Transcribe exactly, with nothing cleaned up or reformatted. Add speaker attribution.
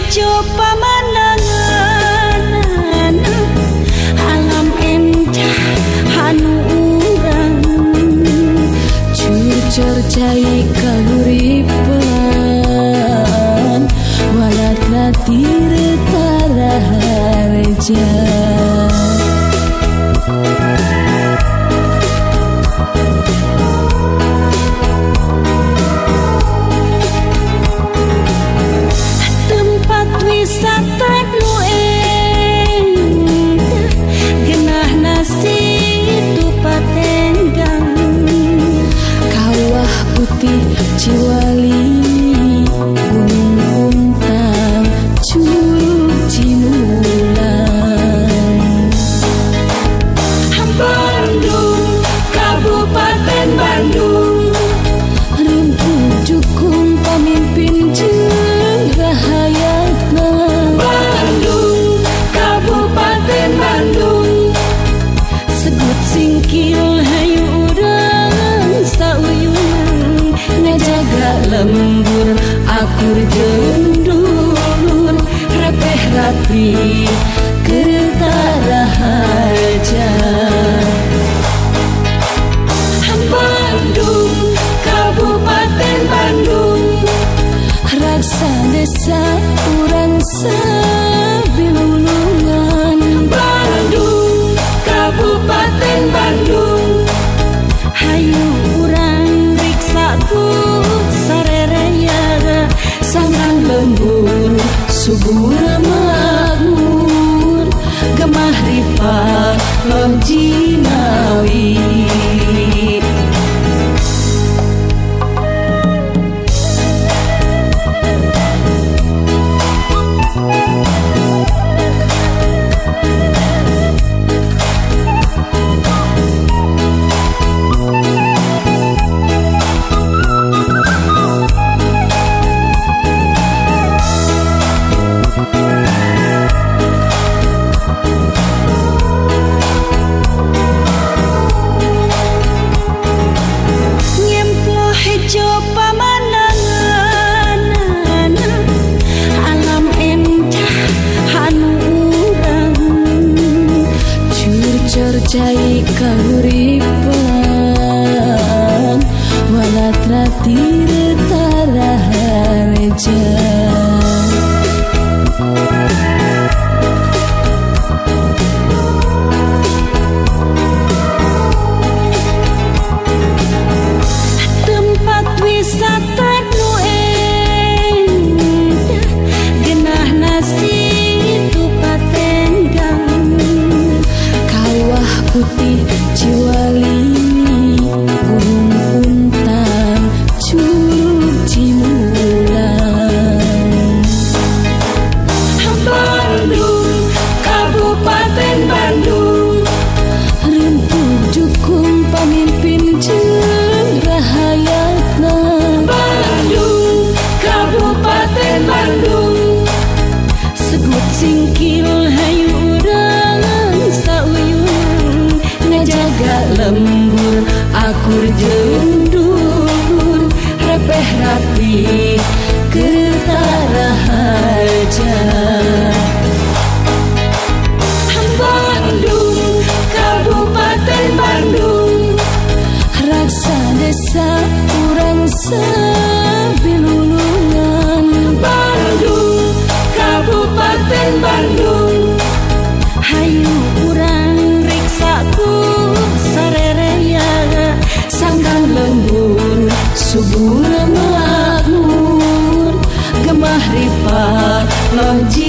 Speaker 1: hejo pamandangan alam endah hanu urang curcor cai kahuripan walat latir taraharja. Wisata nu endah genah nasi itu patenggang kawah putih Ciwalini Gunung Puntang Curug Cinulang Bandung Kabupaten Bandung Rempuk Jukung pamimpin jeung rahayatna Bandung Kabupaten Bandung sebut singkil hayu urang sauyung ngajaga lembur akur jeung dulur repeh rapi ketaraharja. Bandung Kabupaten Bandung raksa desa urang sabilulungan Bandung Kabupaten Bandung hayu urang riksa ku sareraya sangkan lembur subur makmur gemah ripah loh jinawi. Cai kahuripan walat ratir taraharja. Tempat wisata nu endah genah nasi itu patenggang kawah putih Ciwalini Gunung Puntang Curug Cinulang Bandung Kabupaten Bandung rempuk jukung pamimpin jeung rahayatna Bandung Kabupaten Bandung segut singkil hayu urang sauyung ngajaga lembur akur jeung dulur repeh rapi ketaraharja. Bandung Kabupaten Bandung raksa desa urang sabilulungan Bandung Kabupaten Bandung hayu urang riksa ku sareraya sangkan lembur subur makmur gemah ripah loh